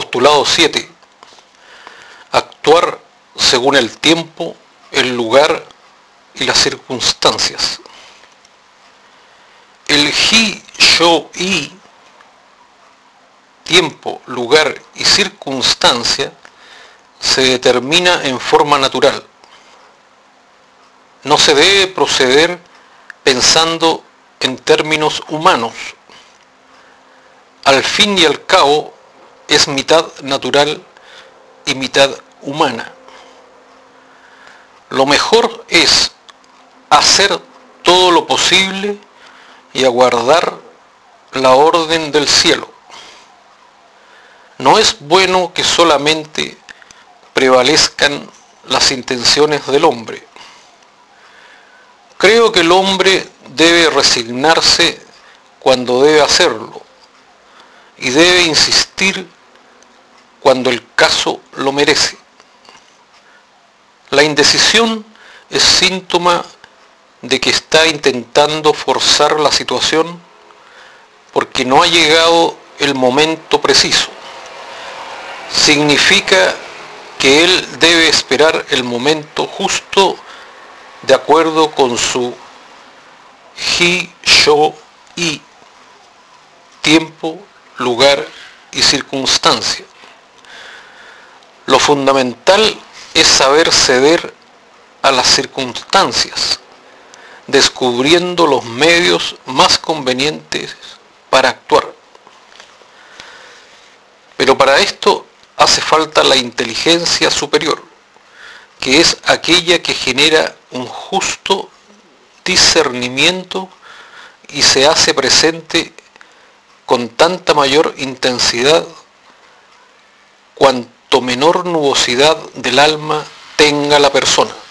Postulado 7. Actuar según el tiempo, el lugar y las circunstancias. El hi, yo, y, tiempo, lugar y circunstancia, se determina en forma natural. No se debe proceder pensando en términos humanos. Al fin y al cabo, es mitad natural y mitad humana. Lo mejor es hacer todo lo posible y aguardar la orden del cielo. No es bueno que solamente prevalezcan las intenciones del hombre. Creo que el hombre debe resignarse cuando debe hacerlo y debe insistir cuando el caso lo merece. La indecisión es síntoma de que está intentando forzar la situación porque no ha llegado el momento preciso. Significa que él debe esperar el momento justo de acuerdo con su hi, yo, y, tiempo, lugar y circunstancia. Lo fundamental es saber ceder a las circunstancias, descubriendo los medios más convenientes para actuar. Pero para esto hace falta la inteligencia superior, que es aquella que genera un justo discernimiento y se hace presente con tanta mayor intensidad cuanto menor nubosidad del alma tenga la persona.